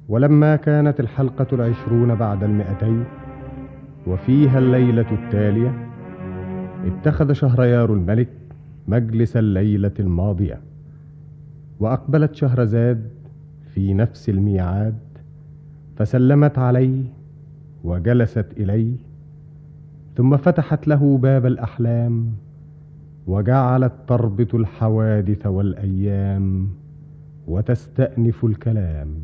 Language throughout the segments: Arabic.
ولما كانت الحلقة 20 بعد 200 وفيها الليلة التالية، اتخذ شهريار الملك مجلس الليلة الماضية، وأقبلت شهرزاد في نفس الميعاد، فسلمت عليه وجلست إليه، ثم فتحت له باب الأحلام وجعلت تربط الحوادث والأيام وتستأنف الكلام.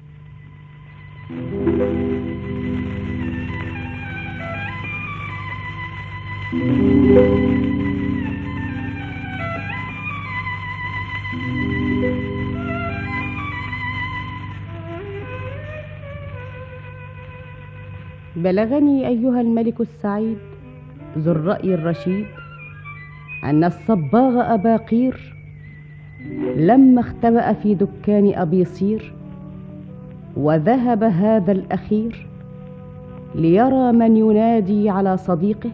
بلغني أيها الملك السعيد ذو الرأي الرشيد أن الصباغ أبا قير لما اختبأ في دكان أبي صير، وذهب هذا الأخير ليرى من ينادي على صديقه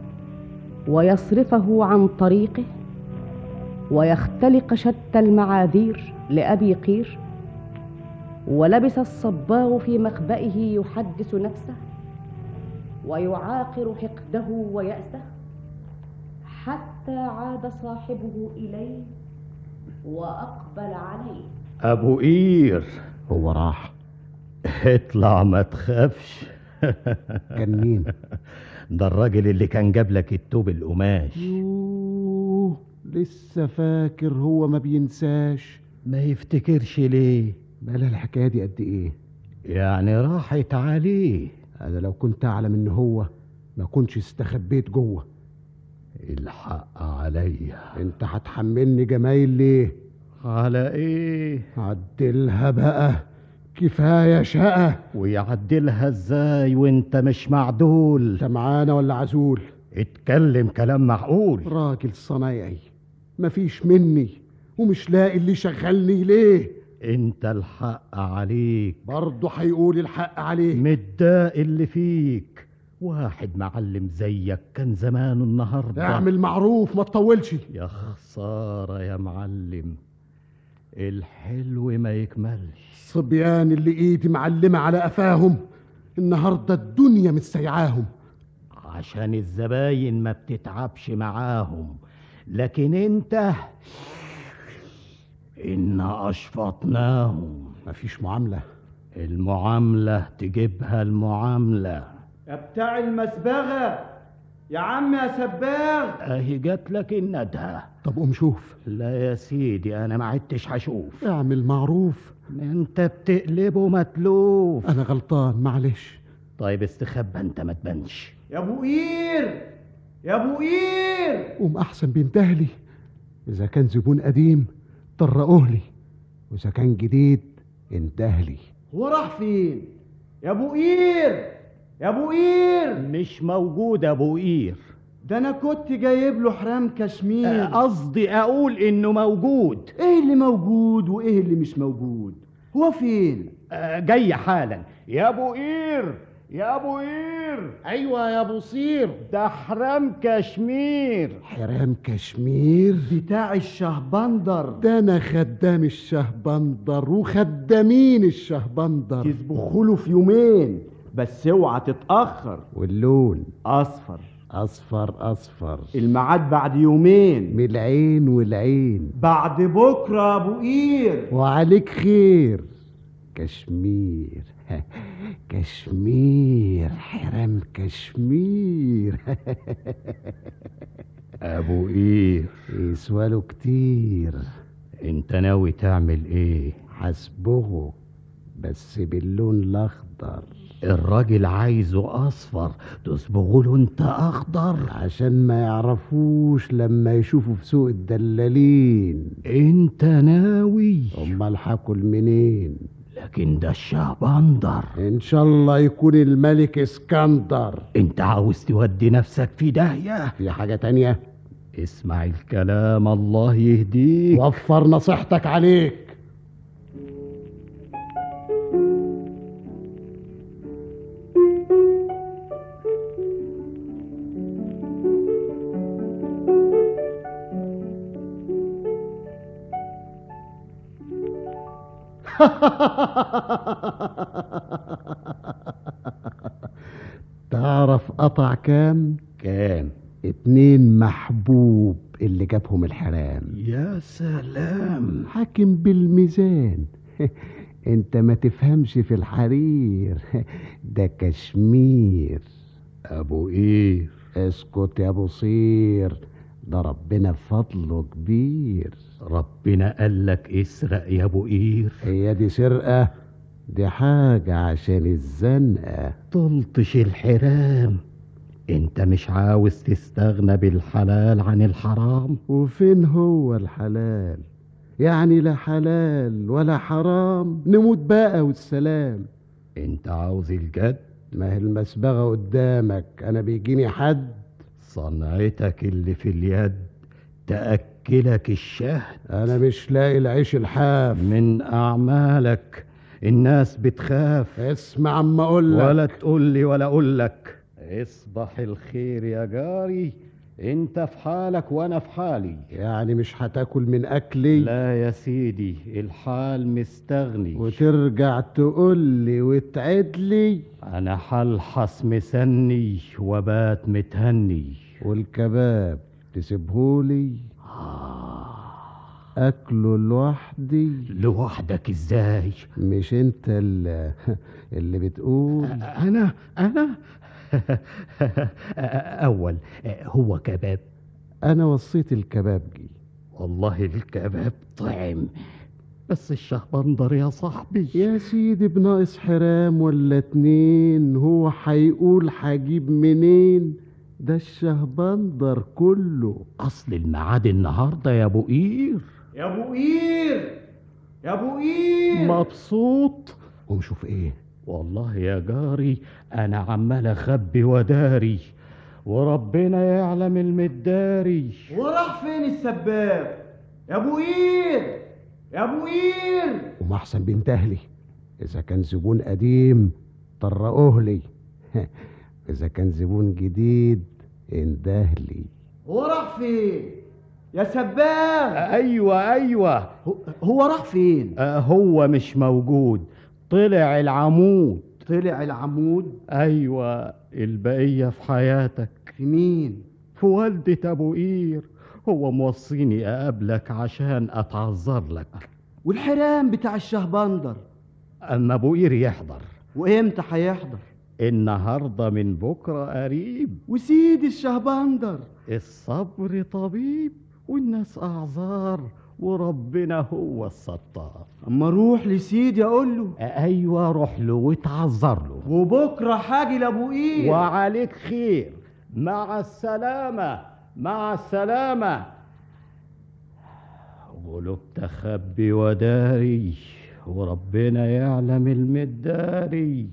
ويصرفه عن طريقه، ويختلق شتى المعاذير لأبي قير. ولبس الصباغ في مخبئه يحدث نفسه ويعاقر حقده ويأسه، حتى عاد صاحبه إليه وأقبل عليه. أبو قير هو راح. اطلع ما تخافش. كان مين؟ ده الراجل اللي كان جاب لك التوب القماش. يوه، لسه فاكر هو ما بينساش. ما يفتكرش ليه؟ بقالها الحكاية دي قد ايه؟ يعني راحت عليه. انا لو كنت اعلم ان هو ما كنتش استخبيت جوه. الحق عليا. انت هتحملني جمايل ليه؟ على ايه؟ عدلها بقى، كفاية شقة. ويعدلها ازاي وانت مش معدول؟ انت معانا ولا عزول؟ اتكلم كلام معقول. راجل صنايعي مفيش مني ومش لاقي اللي شغلني ليه. انت الحق عليك. برضه هيقول الحق عليه. متضايق اللي فيك. واحد معلم زيك كان زمانه النهارده. اعمل معروف ما تطولش. يا خسارة يا معلم، الحلو ما يكملش. الصبيان اللي ايدي معلمة على قفاهم النهاردة الدنيا متسيعاهم. عشان الزباين ما بتتعبش معاهم، لكن انت إنا أشفطناهم. مفيش معاملة. المعاملة تجيبها المعاملة. يا بتاع المسبغة، يا عم يا سباغ. اهي جات لك الندهة. طب قوم شوف. لا يا سيدي انا ما عدتش هشوف. اعمل معروف. انت بتقلبه متلوف. انا غلطان معلش. طيب استخبى انت ما تبانش. يا ابو قير، يا ابو قير. قوم احسن بيندهلي. اذا كان زبون قديم طرقوه لي، واذا كان جديد اندهلي. هو راح فين؟ يا ابو قير، يا ابو قير. مش موجود ابو قير. ده انا كنت جايب له حرام كشمير. قصدي اقول انه موجود. ايه اللي موجود وايه اللي مش موجود؟ هو فين؟ جاي حالا. يا ابو قير، يا ابو قير. ايوه يا ابو صير. ده حرام كشمير. حرام كشمير بتاع الشهبندر. ده انا خدام الشهبندر وخدامين الشهبندر. تسبخوله في يومين بس اوعى تتأخر. واللون اصفر اصفر اصفر. الميعاد بعد يومين. من العين والعين. بعد بكره يا ابو قير. وعليك خير. كشمير كشمير حرام كشمير. ابو قير يسواله كتير. انت ناوي تعمل ايه؟ هصبغه بس باللون الاخضر. الراجل عايزه اصفر، تصبغه له انت اخضر عشان ما يعرفوش لما يشوفوا في سوق الدلالين. انت ناوي؟ امال هاكل منين؟ لكن ده الشهبندر. ان شاء الله يكون الملك اسكندر. انت عاوز تودي نفسك في داهية؟ في حاجة تانية؟ اسمع الكلام الله يهديك. وفر نصيحتك عليك. تعرف قطع كام؟ كام؟ 2 محبوب اللي جابهم الحرام. يا سلام. حاكم بالميزان. انت ما تفهمش في الحرير. ده كشمير. ابو قير. اسكت يا ابو صير، ده ربنا فضله كبير. ربنا قالك اسرق يا ابو قير؟ هي دي سرقة؟ دي حاجة عشان الزنقة. طلطش الحرام. انت مش عاوز تستغنى بالحلال عن الحرام؟ وفين هو الحلال؟ يعني لا حلال ولا حرام، نموت بقى والسلام. انت عاوز الجد؟ ما هي المسبغة قدامك، انا بيجيني حد. صنعتك اللي في اليد تأكلك الشهد. انا مش لاقي العيش الحاف. من اعمالك الناس بتخاف. اسمع عما اقول لك. ولا تقول لي ولا اقول لك. اصبح الخير يا جاري، انت في حالك وانا في حالي. يعني مش هتاكل من اكلي؟ لا يا سيدي، الحال مستغني. وترجع تقول لي وتعد لي؟ انا حلحس مسني وبات متهني. والكباب تسيبهولي؟ اكله لوحدي؟ لوحدك ازاي؟ مش انت اللي بتقول؟ انا اول هو كباب. انا وصيت الكبابجي. والله الكباب طعم، بس الشهبندر يا صاحبي. يا سيدي بناقص حرام ولا 2، هو هيقول هجيب منين؟ ده الشهبندر كله. اصل الميعاد النهارده يا ابو قير. يا ابو قير، يا ابو قير. مبسوط؟ ونشوف ايه؟ والله يا جاري انا عمال اخبي وداري، وربنا يعلم المداري. وراح فين السباب؟ يا ابو قير، يا ابو قير. وما احسن بينتهلي. اذا كان زبون قديم طرقوه لي، اذا كان زبون جديد اندهلي. وراح فين يا سباب؟ ايوه هو راح فين؟ هو مش موجود، طلع العمود. طلع العمود؟ ايوه، البقيه في حياتك. في مين؟ في والدة ابو قير. هو موصيني اقابلك عشان اتعذر لك. والحرام بتاع الشهبندر؟ اما ابو قير يحضر. وامتى هيحضر؟ النهارده من بكره قريب. وسيدي الشهبندر؟ الصبر طبيب والناس اعذار، وربنا هو الستار. اما روح لسيدي اقول له. ايوه، روح له وتعذر له. وبكره حاجي لابو قير. وعليك خير. مع السلامه، مع السلامه. قلوب تخبي وداري، وربنا يعلم المداري.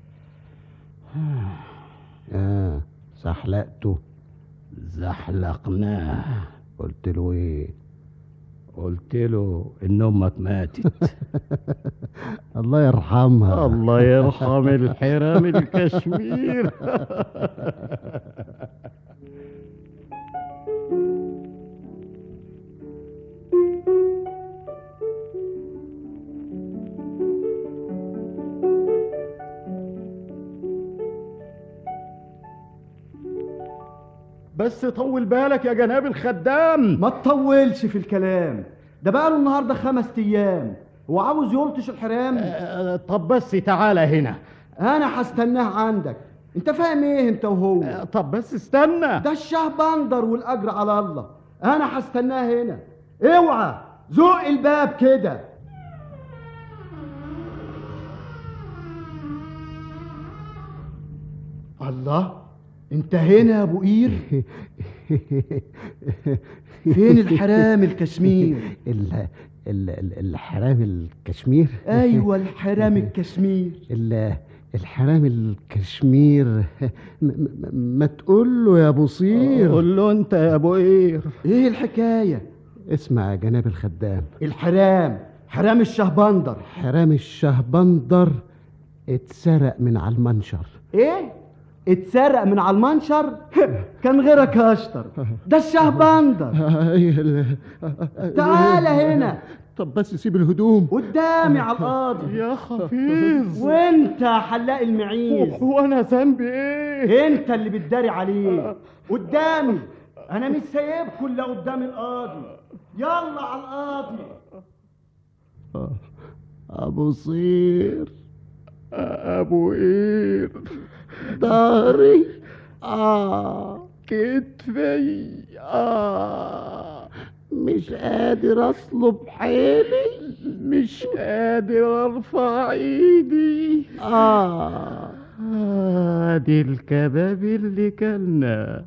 سحلقته؟ زحلقناه. قلت له ايه؟ قلت له ان امك ماتت. الله يرحمها. الله يرحم الحرام الكشمير. بس طول بالك يا جناب الخدام. ما تطولش في الكلام، ده بقاله النهارده 5 ايام. هو عاوز يلطش الحرام؟ طب بس تعالى هنا. انا هستناه عندك. انت فاهم ايه انت وهو؟ طب بس استنى. ده الشهبندر والاجر على الله. انا هستناه هنا. اوعى زق الباب كده. الله، انت هنا يا ابو قير؟ فين الحرام الكشمير؟ الحرام الكشمير؟ ايوه الحرام الكشمير. الحرام الكشمير. ما تقول له يا ابو صير. قول له انت يا ابو قير. ايه الحكايه؟ اسمع يا جناب الخدام. حرام الشهبندر. حرام الشهبندر اتسرق من على المنشر. ايه؟ اتسرق من على المنشر؟ كان غيرك اشطر. ده الشهبندر. تعال هنا، طب بس سيب الهدوم قدامي على القاضي. يا حفيظ. وانت يا حلاق المعيز، وانا ذنبي ايه؟ انت اللي بتداري عليه. قدامي، انا مش سايبكم الا قدام القاضي. يلا على القاضي. ابو صير، ابو قير، ظهري، كتفي، مش قادر اصلب حيلي، مش قادر ارفع ايدي. دي الكباب اللي كلنا.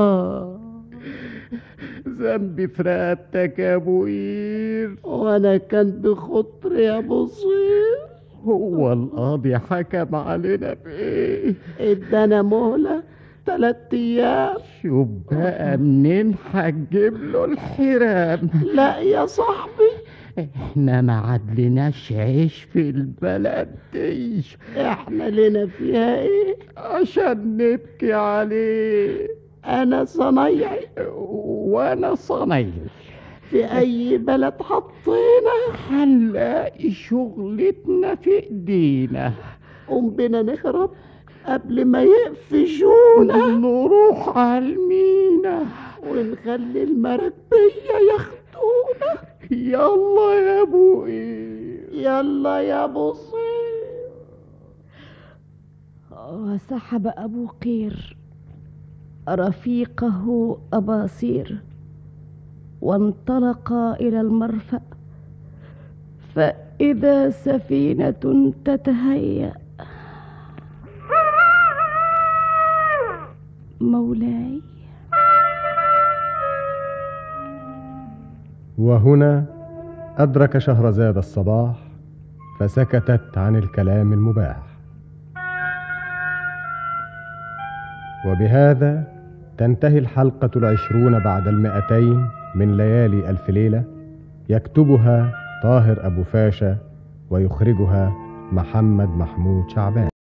ذنبي في رقبتك يا ابو قير. وانا كان بخطري يا ابو صير. هو القاضي حكم علينا بايه؟ ادانا مهلة 3 ايام. شوف بقى منين هتجيب له الحرام. لا يا صاحبي، احنا ما عدلناش عيش في البلد دي. احنا لنا فيها ايه عشان نبكي عليه. انا صنايعي وانا صنايعي. في اي بلد حطينا هنلاقي شغلتنا في ايدينا. قوم بينا نهرب قبل ما يقفشونا، نروح عالمينا ونخلي المربية ياخدونا. يلا يا ابو قير. يلا يا ابو صير. وسحب أبو قير رفيقه أبا صير وانطلقا إلى المرفأ، فإذا سفينة تتهيأ. مولاي. وهنا أدرك شهرزاد الصباح، فسكتت عن الكلام المباح. وبهذا تنتهي الحلقة 20 بعد 200 من ليالي ألف ليلة، يكتبها طاهر أبو فاشا ويخرجها محمد محمود شعبان.